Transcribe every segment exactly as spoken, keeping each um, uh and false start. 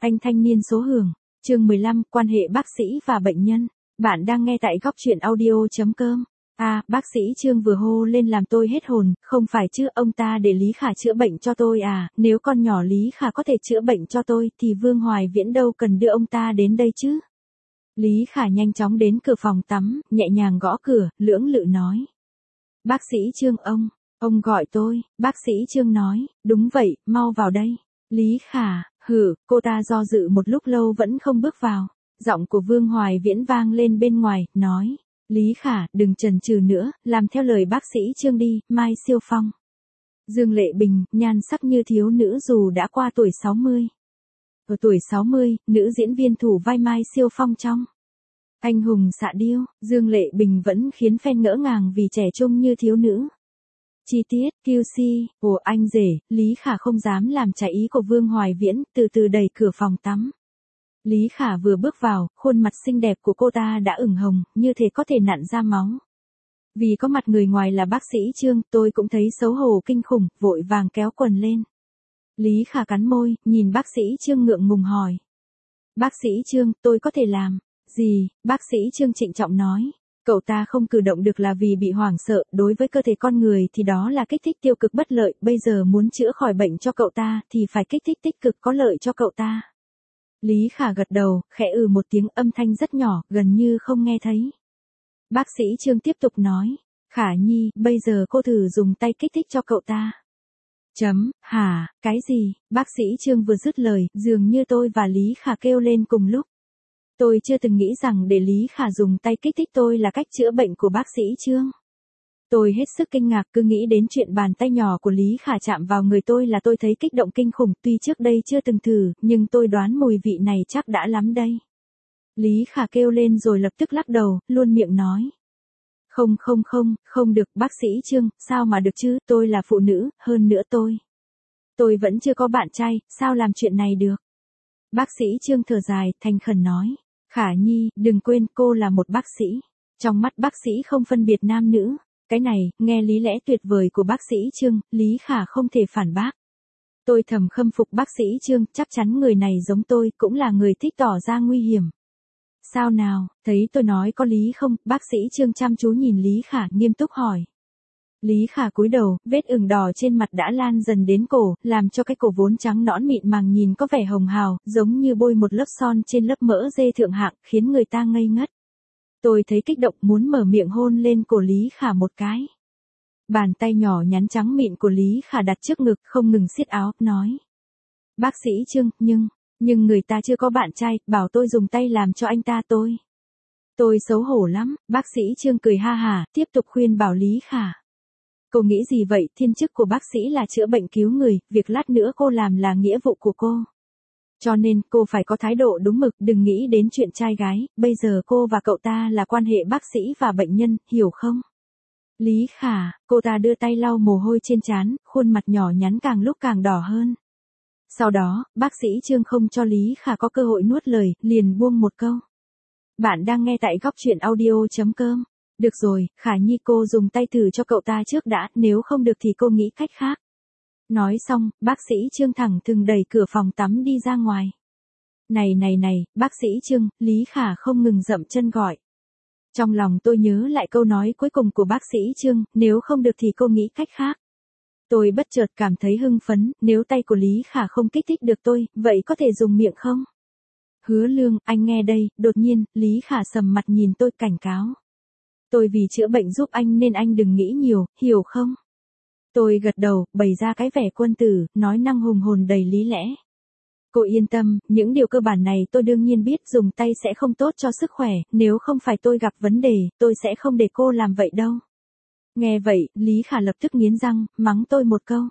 Anh thanh niên số hưởng, chương mười lăm, quan hệ bác sĩ và bệnh nhân. Bạn đang nghe tại góc truyện audio.com. À, bác sĩ Trương vừa hô lên làm tôi hết hồn, không phải chứ, ông ta để Lý Khả chữa bệnh cho tôi à, nếu con nhỏ Lý Khả có thể chữa bệnh cho tôi thì Vương Hoài Viễn đâu cần đưa ông ta đến đây chứ. Lý Khả nhanh chóng đến cửa phòng tắm, nhẹ nhàng gõ cửa, lưỡng lự nói. Bác sĩ Trương ông, ông gọi tôi, bác sĩ Trương nói, đúng vậy, mau vào đây. Lý Khả, hử, cô ta do dự một lúc lâu vẫn không bước vào. Giọng của Vương Hoài Viễn vang lên bên ngoài, nói, Lý Khả, đừng chần chừ nữa, làm theo lời bác sĩ Trương đi, Mai Siêu Phong. Dương Lệ Bình, nhan sắc như thiếu nữ dù đã qua tuổi sáu mươi. Ở tuổi sáu mươi, nữ diễn viên thủ vai Mai Siêu Phong trong Anh hùng xạ điêu, Dương Lệ Bình vẫn khiến fan ngỡ ngàng vì trẻ trung như thiếu nữ. Chi tiết, quy xê, ồ anh rể, Lý Khả không dám làm trái ý của Vương Hoài Viễn, từ từ đẩy cửa phòng tắm. Lý Khả vừa bước vào, khuôn mặt xinh đẹp của cô ta đã ửng hồng, như thể có thể nặn ra máu. Vì có mặt người ngoài là bác sĩ Trương, tôi cũng thấy xấu hổ kinh khủng, vội vàng kéo quần lên. Lý Khả cắn môi, nhìn bác sĩ Trương ngượng ngùng hỏi. Bác sĩ Trương, tôi có thể làm gì? Bác sĩ Trương trịnh trọng nói. Cậu ta không cử động được là vì bị hoảng sợ, đối với cơ thể con người thì đó là kích thích tiêu cực bất lợi, bây giờ muốn chữa khỏi bệnh cho cậu ta thì phải kích thích tích cực có lợi cho cậu ta. Lý Khả gật đầu, khẽ ừ một tiếng, âm thanh rất nhỏ, gần như không nghe thấy. Bác sĩ Trương tiếp tục nói, Khả Nhi, bây giờ cô thử dùng tay kích thích cho cậu ta. Chấm, hả, cái gì? Bác sĩ Trương vừa dứt lời, dường như tôi và Lý Khả kêu lên cùng lúc. Tôi chưa từng nghĩ rằng để Lý Khả dùng tay kích thích tôi là cách chữa bệnh của bác sĩ Trương. Tôi hết sức kinh ngạc, cứ nghĩ đến chuyện bàn tay nhỏ của Lý Khả chạm vào người tôi là tôi thấy kích động kinh khủng, tuy trước đây chưa từng thử, nhưng tôi đoán mùi vị này chắc đã lắm đây. Lý Khả kêu lên rồi lập tức lắc đầu, luôn miệng nói. Không không không, không được, bác sĩ Trương, sao mà được chứ, tôi là phụ nữ, hơn nữa tôi. Tôi vẫn chưa có bạn trai, sao làm chuyện này được. Bác sĩ Trương thở dài, thành khẩn nói. Khả Nhi, đừng quên cô là một bác sĩ. Trong mắt bác sĩ không phân biệt nam nữ. Cái này, nghe lý lẽ tuyệt vời của bác sĩ Trương, Lý Khả không thể phản bác. Tôi thầm khâm phục bác sĩ Trương, chắc chắn người này giống tôi, cũng là người thích tỏ ra nguy hiểm. Sao nào, thấy tôi nói có lý không? Bác sĩ Trương chăm chú nhìn Lý Khả, nghiêm túc hỏi. Lý Khả cúi đầu, vết ửng đỏ trên mặt đã lan dần đến cổ, làm cho cái cổ vốn trắng nõn mịn màng nhìn có vẻ hồng hào, giống như bôi một lớp son trên lớp mỡ dê thượng hạng, khiến người ta ngây ngất. Tôi thấy kích động muốn mở miệng hôn lên cổ Lý Khả một cái. Bàn tay nhỏ nhắn trắng mịn của Lý Khả đặt trước ngực, không ngừng siết áo, nói. Bác sĩ Trương, nhưng, nhưng người ta chưa có bạn trai, bảo tôi dùng tay làm cho anh ta tôi. Tôi xấu hổ lắm, bác sĩ Trương cười ha hả, tiếp tục khuyên bảo Lý Khả. Cô nghĩ gì vậy, thiên chức của bác sĩ là chữa bệnh cứu người, việc lát nữa cô làm là nghĩa vụ của cô. Cho nên, cô phải có thái độ đúng mực, đừng nghĩ đến chuyện trai gái, bây giờ cô và cậu ta là quan hệ bác sĩ và bệnh nhân, hiểu không? Lý Khả, cô ta đưa tay lau mồ hôi trên trán, khuôn mặt nhỏ nhắn càng lúc càng đỏ hơn. Sau đó, bác sĩ Trương không cho Lý Khả có cơ hội nuốt lời, liền buông một câu. Bạn đang nghe tại góc truyện audio.com. Được rồi, Khả Nhi, cô dùng tay thử cho cậu ta trước đã, nếu không được thì cô nghĩ cách khác. Nói xong, bác sĩ Trương thẳng thừng đẩy cửa phòng tắm đi ra ngoài. Này này này, bác sĩ Trương, Lý Khả không ngừng dậm chân gọi. Trong lòng tôi nhớ lại câu nói cuối cùng của bác sĩ Trương, nếu không được thì cô nghĩ cách khác. Tôi bất chợt cảm thấy hưng phấn, nếu tay của Lý Khả không kích thích được tôi, vậy có thể dùng miệng không? Hứa Lương, anh nghe đây, đột nhiên, Lý Khả sầm mặt nhìn tôi cảnh cáo. Tôi vì chữa bệnh giúp anh nên anh đừng nghĩ nhiều, hiểu không? Tôi gật đầu, bày ra cái vẻ quân tử, nói năng hùng hồn đầy lý lẽ. Cô yên tâm, những điều cơ bản này tôi đương nhiên biết, dùng tay sẽ không tốt cho sức khỏe, nếu không phải tôi gặp vấn đề, tôi sẽ không để cô làm vậy đâu. Nghe vậy, Lý Khả lập tức nghiến răng, mắng tôi một câu.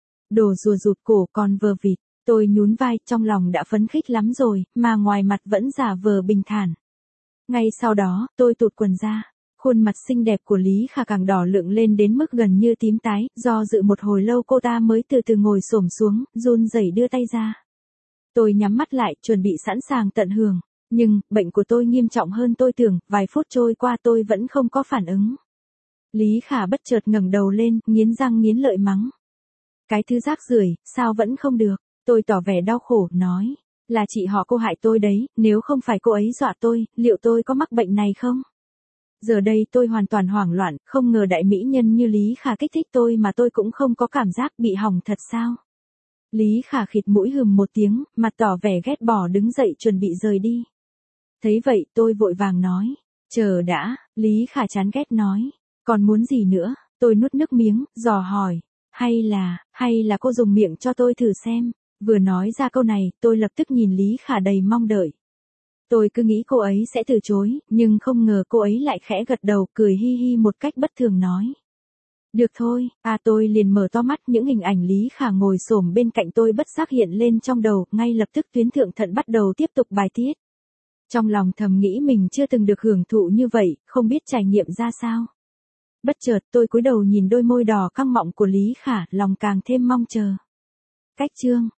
Đồ rùa rụt cổ còn vờ vịt, tôi nhún vai, trong lòng đã phấn khích lắm rồi, mà ngoài mặt vẫn giả vờ bình thản. Ngay sau đó, tôi tụt quần ra. Khuôn mặt xinh đẹp của Lý Khả càng đỏ lượng lên đến mức gần như tím tái, do dự một hồi lâu cô ta mới từ từ ngồi xổm xuống, run rẩy đưa tay ra. Tôi nhắm mắt lại, chuẩn bị sẵn sàng tận hưởng, nhưng, bệnh của tôi nghiêm trọng hơn tôi tưởng, vài phút trôi qua tôi vẫn không có phản ứng. Lý Khả bất chợt ngẩng đầu lên, nghiến răng nghiến lợi mắng. Cái thứ rác rưởi, sao vẫn không được, tôi tỏ vẻ đau khổ, nói. Là chị họ cô hại tôi đấy, nếu không phải cô ấy dọa tôi, liệu tôi có mắc bệnh này không? Giờ đây tôi hoàn toàn hoảng loạn, không ngờ đại mỹ nhân như Lý Khả kích thích tôi mà tôi cũng không có cảm giác bị hỏng thật sao? Lý Khả khịt mũi hừm một tiếng, mặt tỏ vẻ ghét bỏ đứng dậy chuẩn bị rời đi. Thấy vậy tôi vội vàng nói, chờ đã, Lý Khả chán ghét nói, còn muốn gì nữa, tôi nuốt nước miếng, dò hỏi, hay là, hay là cô dùng miệng cho tôi thử xem, vừa nói ra câu này, tôi lập tức nhìn Lý Khả đầy mong đợi. Tôi cứ nghĩ cô ấy sẽ từ chối, nhưng không ngờ cô ấy lại khẽ gật đầu cười hi hi một cách bất thường nói. Được thôi, à tôi liền mở to mắt những hình ảnh Lý Khả ngồi xổm bên cạnh tôi bất giác hiện lên trong đầu, ngay lập tức tuyến thượng thận bắt đầu tiếp tục bài tiết. Trong lòng thầm nghĩ mình chưa từng được hưởng thụ như vậy, không biết trải nghiệm ra sao. Bất chợt tôi cúi đầu nhìn đôi môi đỏ căng mọng của Lý Khả, lòng càng thêm mong chờ. Cách chương